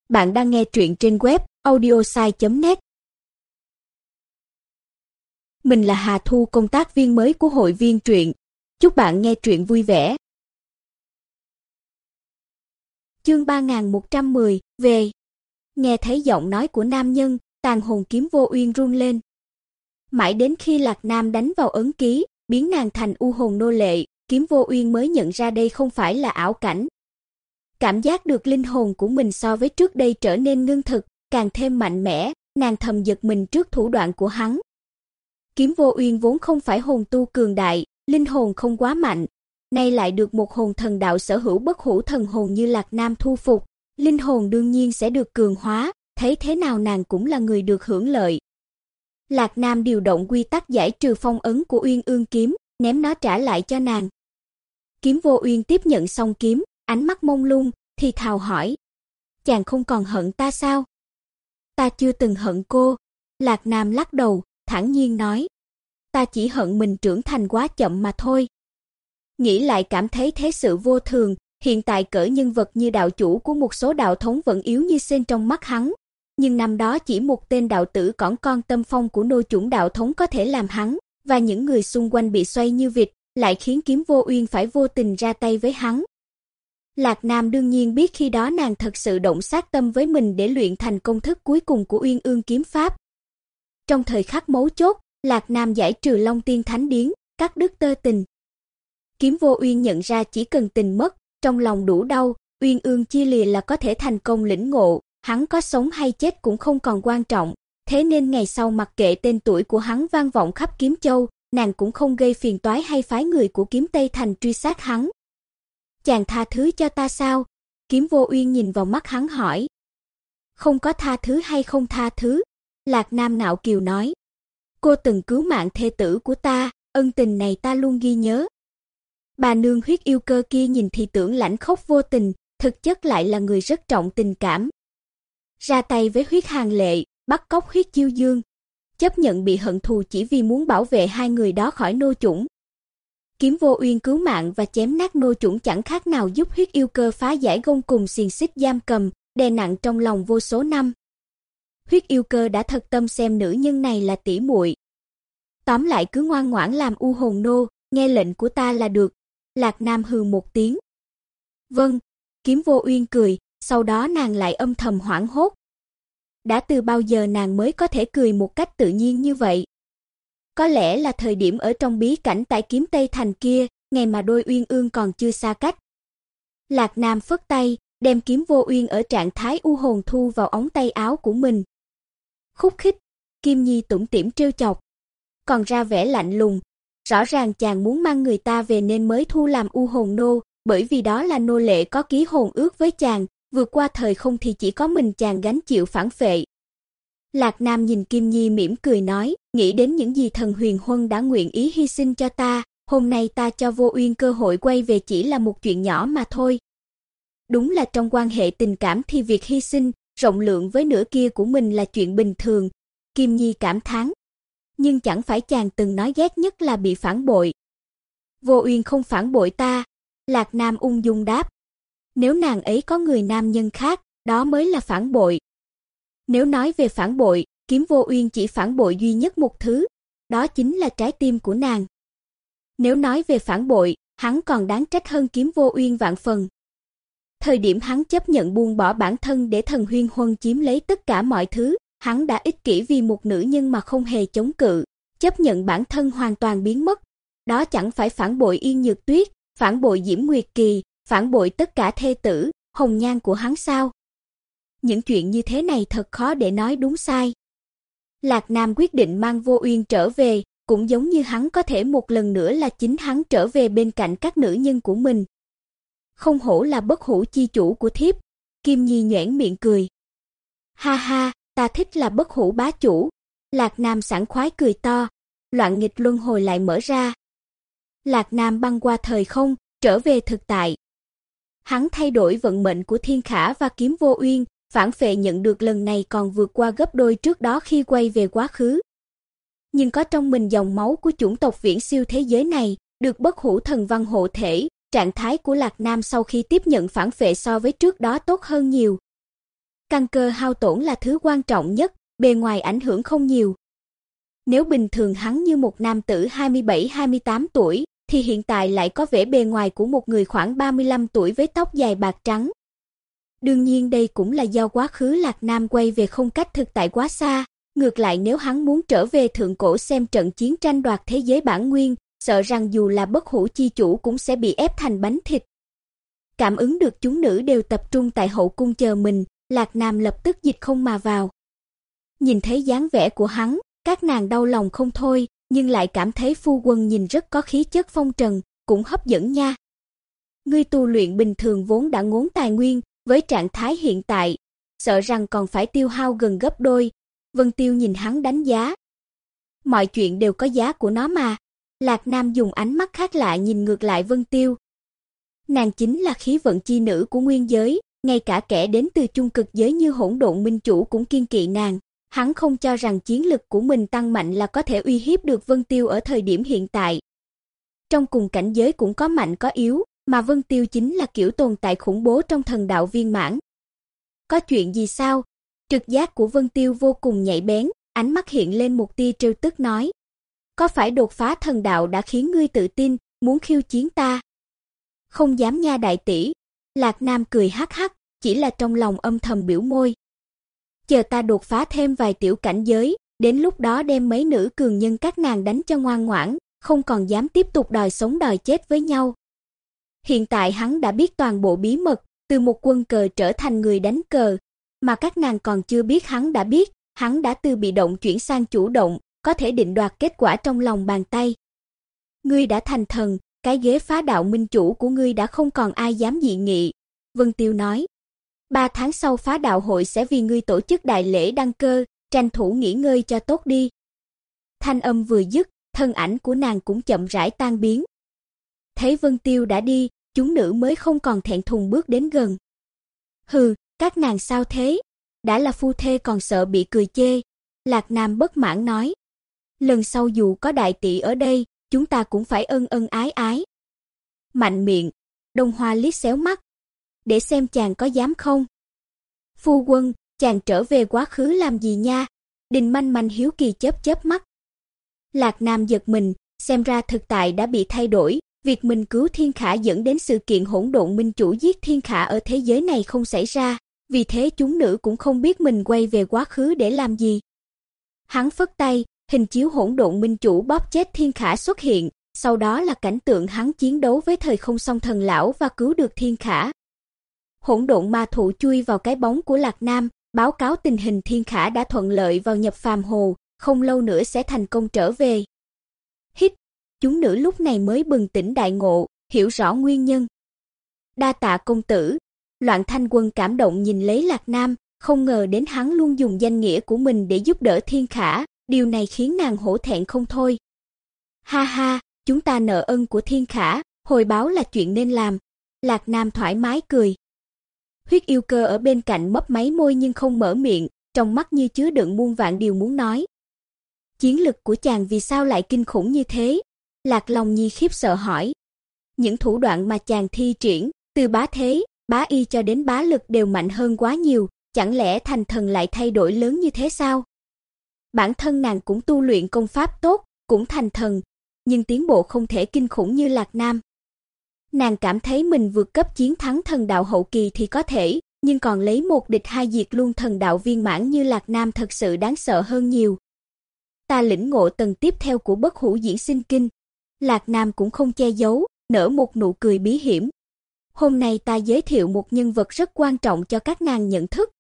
Bạn đang nghe truyện trên web audiosai.net. Mình là Hà Thu, công tác viên mới của hội viên truyện. Chúc bạn nghe truyện vui vẻ. Chương 3110, về. Nghe thấy giọng nói của nam nhân, tàn hồn Kiếm Vô Uyên run lên. Mãi đến khi Lạc Nam đánh vào ấn ký, biến nàng thành u hồn nô lệ, Kiếm Vô Uyên mới nhận ra đây không phải là ảo cảnh. Cảm giác được linh hồn của mình so với trước đây trở nên ngưng thực, càng thêm mạnh mẽ, nàng thầm giật mình trước thủ đoạn của hắn. Kiếm Vô Uyên vốn không phải hồn tu cường đại, linh hồn không quá mạnh, nay lại được một hồn thần đạo sở hữu bất hủ thần hồn như Lạc Nam thu phục, linh hồn đương nhiên sẽ được cường hóa, thấy thế nào nàng cũng là người được hưởng lợi. Lạc Nam điều động quy tắc giải trừ phong ấn của Uyên Ương kiếm, ném nó trả lại cho nàng. Kiếm Vô Uyên tiếp nhận xong kiếm, ánh mắt mông lung, thì thào hỏi: "Chàng không còn hận ta sao?" "Ta chưa từng hận cô." Lạc Nam lắc đầu, thản nhiên nói: "Ta chỉ hận mình trưởng thành quá chậm mà thôi." Nghĩ lại cảm thấy thế sự vô thường, hiện tại cỡ nhân vật như đạo chủ của một số đạo thống vẫn yếu như sên trong mắt hắn. Nhưng năm đó chỉ một tên đạo tử cỏn con tâm phong của nô chủng đạo thống có thể làm hắn, và những người xung quanh bị xoay như vịt, lại khiến Kiếm Vô Uyên phải vô tình ra tay với hắn. Lạc Nam đương nhiên biết khi đó nàng thật sự động sát tâm với mình để luyện thành công thức cuối cùng của Uyên Ương kiếm pháp. Trong thời khắc mấu chốt, Lạc Nam giải trừ Long Tiên Thánh Điến, cắt đứt tơ tình. Kiếm Vô Uyên nhận ra chỉ cần tình mất, trong lòng đủ đau, Uyên Ương chia lìa là có thể thành công lĩnh ngộ, hắn có sống hay chết cũng không còn quan trọng, thế nên ngày sau mặc kệ tên tuổi của hắn vang vọng khắp Kiếm Châu, nàng cũng không gây phiền toái hay phái người của Kiếm Tây Thành truy sát hắn. "Chàng tha thứ cho ta sao?" Kiếm Vô Uyên nhìn vào mắt hắn hỏi. "Không có tha thứ hay không tha thứ." Lạc Nam nạo kiều nói. "Cô từng cứu mạng thê tử của ta, ân tình này ta luôn ghi nhớ." Bà nương Huyết Yêu Cơ kia nhìn thì tưởng lãnh khốc vô tình, thực chất lại là người rất trọng tình cảm. Ra tay với Huyết Hàn Lệ, bắt cóc Huyết Chiêu Dương, chấp nhận bị hận thù chỉ vì muốn bảo vệ hai người đó khỏi nô chủng. Kiếm Vô Uyên cứu mạng và chém nát nô chủng chẳng khác nào giúp Huyết Yêu Cơ phá giải gông cùng xiềng xích giam cầm, đè nặng trong lòng vô số năm. Huyết Yêu Cơ đã thật tâm xem nữ nhân này là tỷ muội. Tóm lại cứ ngoan ngoãn làm u hồn nô, nghe lệnh của ta là được. Lạc Nam hừ một tiếng. "Vâng." Kiếm Vô Uyên cười, sau đó nàng lại âm thầm hoảng hốt. Đã từ bao giờ nàng mới có thể cười một cách tự nhiên như vậy? Có lẽ là thời điểm ở trong bí cảnh tại Kiếm Tây Thành kia, ngày mà đôi Uyên Ương còn chưa xa cách. Lạc Nam phất tay, đem Kiếm Vô Uyên ở trạng thái u hồn thu vào ống tay áo của mình. "Khúc khích." Kim Nhi tủm tỉm trêu chọc, còn ra vẻ lạnh lùng. "Rõ ràng chàng muốn mang người ta về nên mới thu làm u hồn nô, bởi vì đó là nô lệ có ký hồn ước với chàng, vượt qua thời không thì chỉ có mình chàng gánh chịu phản phệ." Lạc Nam nhìn Kim Nhi mỉm cười nói, "Nghĩ đến những gì thần Huyền Huân đã nguyện ý hy sinh cho ta, hôm nay ta cho Vô Uyên cơ hội quay về chỉ là một chuyện nhỏ mà thôi." Đúng là trong quan hệ tình cảm thì việc hy sinh, rộng lượng với nửa kia của mình là chuyện bình thường, Kim Nhi cảm thán. "Nhưng chẳng phải chàng từng nói ghét nhất là bị phản bội." "Vô Uyên không phản bội ta." Lạc Nam ung dung đáp. "Nếu nàng ấy có người nam nhân khác, đó mới là phản bội." Nếu nói về phản bội, Kiếm Vô Uyên chỉ phản bội duy nhất một thứ, đó chính là trái tim của nàng. Nếu nói về phản bội, hắn còn đáng trách hơn Kiếm Vô Uyên vạn phần. Thời điểm hắn chấp nhận buông bỏ bản thân để thần Huyền Huân chiếm lấy tất cả mọi thứ, hắn đã ích kỷ vì một nữ nhân mà không hề chống cự, chấp nhận bản thân hoàn toàn biến mất. Đó chẳng phải phản bội Yên Nhược Tuyết, phản bội Diễm Nguyệt Kỳ, phản bội tất cả thê tử, hồng nhan của hắn sao? Những chuyện như thế này thật khó để nói đúng sai. Lạc Nam quyết định mang Vô Uyên trở về, cũng giống như hắn có thể một lần nữa là chính hắn trở về bên cạnh các nữ nhân của mình. "Không hổ là bất hủ chi chủ của thiếp." Kim Nhi nhoẻn miệng cười. "Ha ha, ta thích là bất hủ bá chủ." Lạc Nam sảng khoái cười to. Loạn nghịch luân hồi lại mở ra. Lạc Nam băng qua thời không, trở về thực tại. Hắn thay đổi vận mệnh của Thiên Khả và Kiếm Vô Uyên, phản phệ nhận được lần này còn vượt qua gấp đôi trước đó khi quay về quá khứ. Nhưng có trong mình dòng máu của chủng tộc viễn siêu thế giới này, được bất hủ thần văn hộ thể, trạng thái của Lạc Nam sau khi tiếp nhận phản phệ so với trước đó tốt hơn nhiều. căn cơ hao tổn là thứ quan trọng nhất, bề ngoài ảnh hưởng không nhiều. Nếu bình thường hắn như một nam tử 27-28 tuổi, thì hiện tại lại có vẻ bề ngoài của một người khoảng 35 tuổi với tóc dài bạc trắng. Đương nhiên đây cũng là do quá khứ Lạc Nam quay về không cách thực tại quá xa, ngược lại nếu hắn muốn trở về thượng cổ xem trận chiến tranh đoạt thế giới bản nguyên, sợ rằng dù là bất hủ chi chủ cũng sẽ bị ép thành bánh thịt. Cảm ứng được chúng nữ đều tập trung tại hậu cung chờ mình, Lạc Nam lập tức dịch không mà vào. Nhìn thấy dáng vẻ của hắn, các nàng đau lòng không thôi, nhưng lại cảm thấy phu quân nhìn rất có khí chất phong trần, cũng hấp dẫn nha. Ngươi tu luyện bình thường vốn đã ngốn tài nguyên, với trạng thái hiện tại, sợ rằng còn phải tiêu hao gần gấp đôi. Vân Tiêu nhìn hắn đánh giá. Mọi chuyện đều có giá của nó mà. Lạc Nam dùng ánh mắt khác lạ nhìn ngược lại Vân Tiêu. Nàng chính là khí vận chi nữ của nguyên giới, ngay cả kẻ đến từ chung cực giới như Hỗn Độn Minh Chủ cũng kiêng kỵ nàng. Hắn không cho rằng chiến lực của mình tăng mạnh là có thể uy hiếp được Vân Tiêu ở thời điểm hiện tại. Trong cùng cảnh giới cũng có mạnh có yếu, mà Vân Tiêu chính là kiểu tồn tại khủng bố trong thần đạo viên mãn. Có chuyện gì sao? Trực giác của Vân Tiêu vô cùng nhạy bén, ánh mắt hiện lên một tia trêu tức nói. Có phải đột phá thần đạo đã khiến ngươi tự tin, muốn khiêu chiến ta? Không dám nha đại tỷ. Lạc Nam cười hắc hắc, chỉ là trong lòng âm thầm biểu môi. Chờ ta đột phá thêm vài tiểu cảnh giới, đến lúc đó đem mấy nữ cường nhân các nàng đánh cho ngoan ngoãn, không còn dám tiếp tục đòi sống đòi chết với nhau. Hiện tại hắn đã biết toàn bộ bí mật, từ một quân cờ trở thành người đánh cờ, mà các nàng còn chưa biết hắn đã biết, hắn đã từ bị động chuyển sang chủ động, có thể định đoạt kết quả trong lòng bàn tay. Ngươi đã thành thần, cái ghế phá đạo minh chủ của ngươi đã không còn ai dám dị nghị, Vân Tiêu nói. 3 tháng sau phá đạo hội sẽ vì ngươi tổ chức đại lễ đăng cơ, tranh thủ nghỉ ngơi cho tốt đi. Thanh âm vừa dứt, thân ảnh của nàng cũng chậm rãi tan biến. Thấy Vân Tiêu đã đi, chúng nữ mới không còn thẹn thùng bước đến gần. Hừ, các nàng sao thế? Đã là phu thê còn sợ bị cười chê. Lạc Nam bất mãn nói. Lần sau dù có đại tỷ ở đây, chúng ta cũng phải ân ân ái ái. Mạnh miệng, Đông Hoa liếc xéo mắt. Để xem chàng có dám không? Phu quân, chàng trở về quá khứ làm gì nha? Đình Manh Manh hiếu kỳ chớp chớp mắt. Lạc Nam giật mình, xem ra thực tại đã bị thay đổi. Việc mình cứu Thiên Khả dẫn đến sự kiện Hỗn Độn Minh Chủ giết Thiên Khả ở thế giới này không xảy ra, vì thế chúng nữ cũng không biết mình quay về quá khứ để làm gì. Hắn phất tay, hình chiếu Hỗn Độn Minh Chủ bóp chết Thiên Khả xuất hiện, sau đó là cảnh tượng hắn chiến đấu với Thời Không Song Thần Lão và cứu được Thiên Khả. Hỗn Độn Ma Thụ chui vào cái bóng của Lạc Nam, báo cáo tình hình Thiên Khả đã thuận lợi vào nhập phàm hồ, không lâu nữa sẽ thành công trở về. Hít. Chúng nữ lúc này mới bừng tỉnh đại ngộ, hiểu rõ nguyên nhân. Đa tạ công tử. Loạn Thanh Quân cảm động nhìn lấy Lạc Nam, không ngờ đến hắn luôn dùng danh nghĩa của mình để giúp đỡ Thiên Khả, điều này khiến nàng hổ thẹn không thôi. Ha ha, chúng ta nợ ân của Thiên Khả, hồi báo là chuyện nên làm. Lạc Nam thoải mái cười. Huyết yêu cơ ở bên cạnh mấp máy môi nhưng không mở miệng, trong mắt như chứa đựng muôn vạn điều muốn nói. Chiến lực của chàng vì sao lại kinh khủng như thế? Lạc Long Nhi khiếp sợ hỏi. Những thủ đoạn mà chàng thi triển, từ bá thế, bá y cho đến bá lực đều mạnh hơn quá nhiều, chẳng lẽ thành thần lại thay đổi lớn như thế sao? Bản thân nàng cũng tu luyện công pháp tốt, cũng thành thần, nhưng tiến bộ không thể kinh khủng như Lạc Nam. Nàng cảm thấy mình vượt cấp chiến thắng thần đạo hậu kỳ thì có thể, nhưng còn lấy một địch hai diệt luôn thần đạo viên mãn như Lạc Nam thật sự đáng sợ hơn nhiều. Ta lĩnh ngộ tầng tiếp theo của bất hủ diễn sinh kinh. Lạc Nam cũng không che giấu, nở một nụ cười bí hiểm. Hôm nay ta giới thiệu một nhân vật rất quan trọng cho các nàng nhận thức.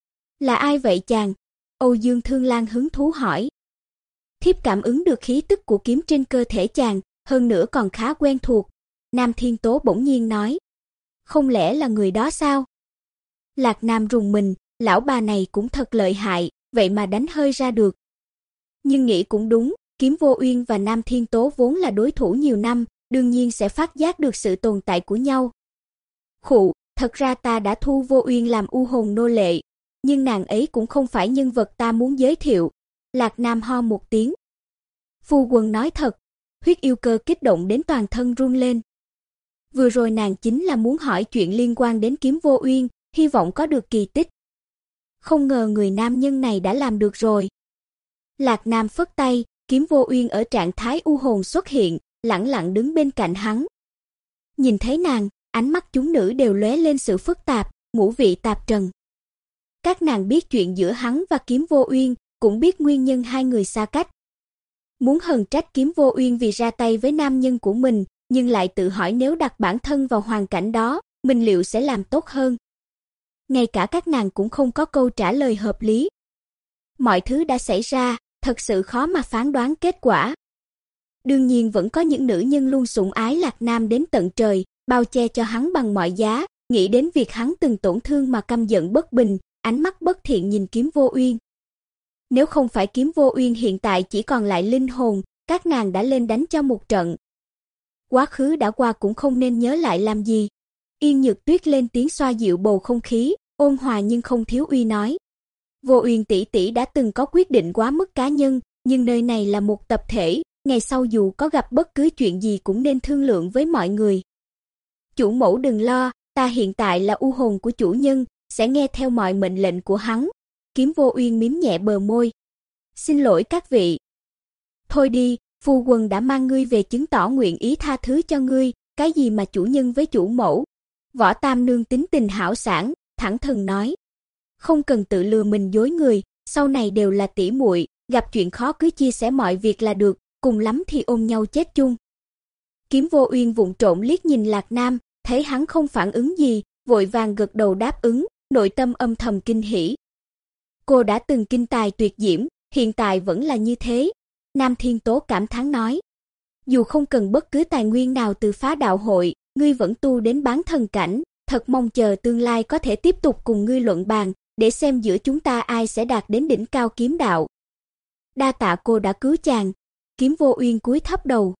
Là ai vậy chàng? Âu Dương Thương Lan hứng thú hỏi. Thiếp cảm ứng được khí tức của kiếm trên cơ thể chàng, hơn nữa còn khá quen thuộc. Nam Thiên Tố bỗng nhiên nói. Không lẽ là người đó sao? Lạc Nam rùng mình, lão bà này cũng thật lợi hại, vậy mà đánh hơi ra được. Nhưng nghĩ cũng đúng, Kiếm Vô Uyên và Nam Thiên Tố vốn là đối thủ nhiều năm, đương nhiên sẽ phát giác được sự tồn tại của nhau. Khụ, thật ra ta đã thu Vô Uyên làm u hồn nô lệ, nhưng nàng ấy cũng không phải nhân vật ta muốn giới thiệu. Lạc Nam ho một tiếng. Phu quân nói thật. Huyết yêu cơ kích động đến toàn thân run lên. Vừa rồi nàng chính là muốn hỏi chuyện liên quan đến Kiếm Vô Uyên, hy vọng có được kỳ tích. không ngờ người nam nhân này đã làm được rồi. Lạc Nam phất tay, Kiếm Vô Uyên ở trạng thái u hồn xuất hiện, lẳng lặng đứng bên cạnh hắn. Nhìn thấy nàng, ánh mắt chúng nữ đều lóe lên sự phức tạp, ngũ vị tạp trần. Các nàng biết chuyện giữa hắn và Kiếm Vô Uyên, cũng biết nguyên nhân hai người xa cách. Muốn hờn trách Kiếm Vô Uyên vì ra tay với nam nhân của mình, nhưng lại tự hỏi nếu đặt bản thân vào hoàn cảnh đó, mình liệu sẽ làm tốt hơn. Ngay cả các nàng cũng không có câu trả lời hợp lý. Mọi thứ đã xảy ra, thật sự khó mà phán đoán kết quả. Đương nhiên vẫn có những nữ nhân luôn sủng ái Lạc Nam đến tận trời, bao che cho hắn bằng mọi giá, nghĩ đến việc hắn từng tổn thương mà căm giận bất bình, ánh mắt bất thiện nhìn Kiếm Vô Uyên. Nếu không phải Kiếm Vô Uyên hiện tại chỉ còn lại linh hồn, các nàng đã lên đánh cho một trận. Quá khứ đã qua cũng không nên nhớ lại làm gì. Yên Nhược Tuyết lên tiếng xoa dịu bầu không khí, ôn hòa nhưng không thiếu uy nói. Vô Uyên tỷ tỷ đã từng có quyết định quá mức cá nhân, nhưng nơi này là một tập thể, ngày sau dù có gặp bất cứ chuyện gì cũng nên thương lượng với mọi người. Chủ mẫu đừng lo, ta hiện tại là u hồn của chủ nhân, sẽ nghe theo mọi mệnh lệnh của hắn. Kiếm Vô Uyên mím nhẹ bờ môi. Xin lỗi các vị. Thôi đi, phu quân đã mang ngươi về chứng tỏ nguyện ý tha thứ cho ngươi, cái gì mà chủ nhân với chủ mẫu. Võ Tam Nương tính tình hảo sảng, thẳng thừng nói. Không cần tự lừa mình dối người, sau này đều là tỷ muội, gặp chuyện khó cứ chia sẻ mọi việc là được, cùng lắm thì ôm nhau chết chung. Kiếm Vô Uyên vụng trộm liếc nhìn Lạc Nam, thấy hắn không phản ứng gì, vội vàng gật đầu đáp ứng, nội tâm âm thầm kinh hỉ. Cô đã từng kinh tài tuyệt diễm, hiện tại vẫn là như thế. Nam Thiên Tố cảm thán nói. Dù không cần bất cứ tài nguyên nào từ Phá Đạo Hội, ngươi vẫn tu đến bán thần cảnh, thật mong chờ tương lai có thể tiếp tục cùng ngươi luận bàn, để xem giữa chúng ta ai sẽ đạt đến đỉnh cao kiếm đạo. Đa tạ cô đã cứu chàng. Kiếm Vô Uyên cúi thấp đầu.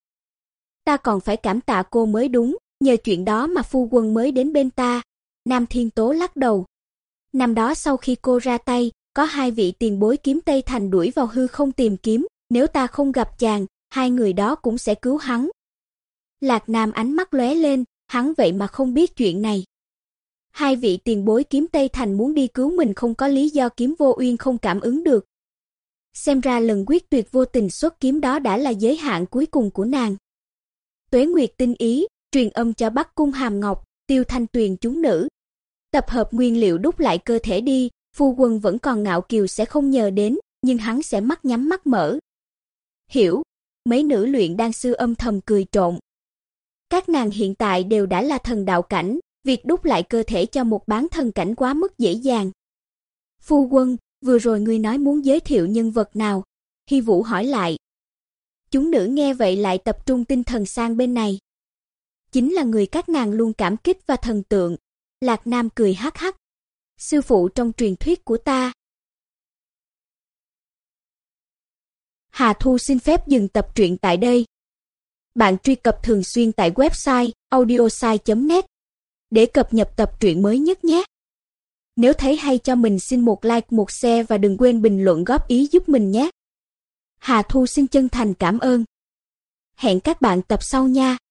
Ta còn phải cảm tạ cô mới đúng, nhờ chuyện đó mà phu quân mới đến bên ta. Nam Thiên Tố lắc đầu. Năm đó sau khi cô ra tay, có hai vị tiền bối kiếm Tây Thành đuổi vào hư không tìm kiếm, nếu ta không gặp chàng, hai người đó cũng sẽ cứu hắn. Lạc Nam ánh mắt lóe lên, hắn vậy mà không biết chuyện này. Hai vị tiền bối kiếm Tây Thành muốn đi cứu mình không có lý do Kiếm Vô Uyên không cảm ứng được. Xem ra lần quyết tuyệt vô tình xuất kiếm đó đã là giới hạn cuối cùng của nàng. Tuế Nguyệt tinh ý, truyền âm cho Bắc Cung Hàm Ngọc, Tiêu Thanh Tuyền chúng nữ. Tập hợp nguyên liệu đúc lại cơ thể đi, phu quân vẫn còn ngạo kiều sẽ không nhờ đến, nhưng hắn sẽ mắt nhắm mắt mở. Hiểu, mấy nữ luyện đan sư âm thầm cười trộn. Các nàng hiện tại đều đã là thần đạo cảnh, việc đúc lại cơ thể cho một bán thần cảnh quá mức dễ dàng. Phu quân, vừa rồi ngươi nói muốn giới thiệu nhân vật nào? Hy Vũ hỏi lại. Chúng nữ nghe vậy lại tập trung tinh thần sang bên này. Chính là người các nàng luôn cảm kích và thần tượng. Lạc Nam cười hắc hắc. Sư phụ trong truyền thuyết của ta. Hà Thu xin phép dừng tập truyện tại đây. Bạn truy cập thường xuyên tại website audiosai.net để cập nhật tập truyện mới nhất nhé. Nếu thấy hay cho mình xin một like, một share và đừng quên bình luận góp ý giúp mình nhé. Hà Thu xin chân thành cảm ơn. Hẹn các bạn tập sau nha.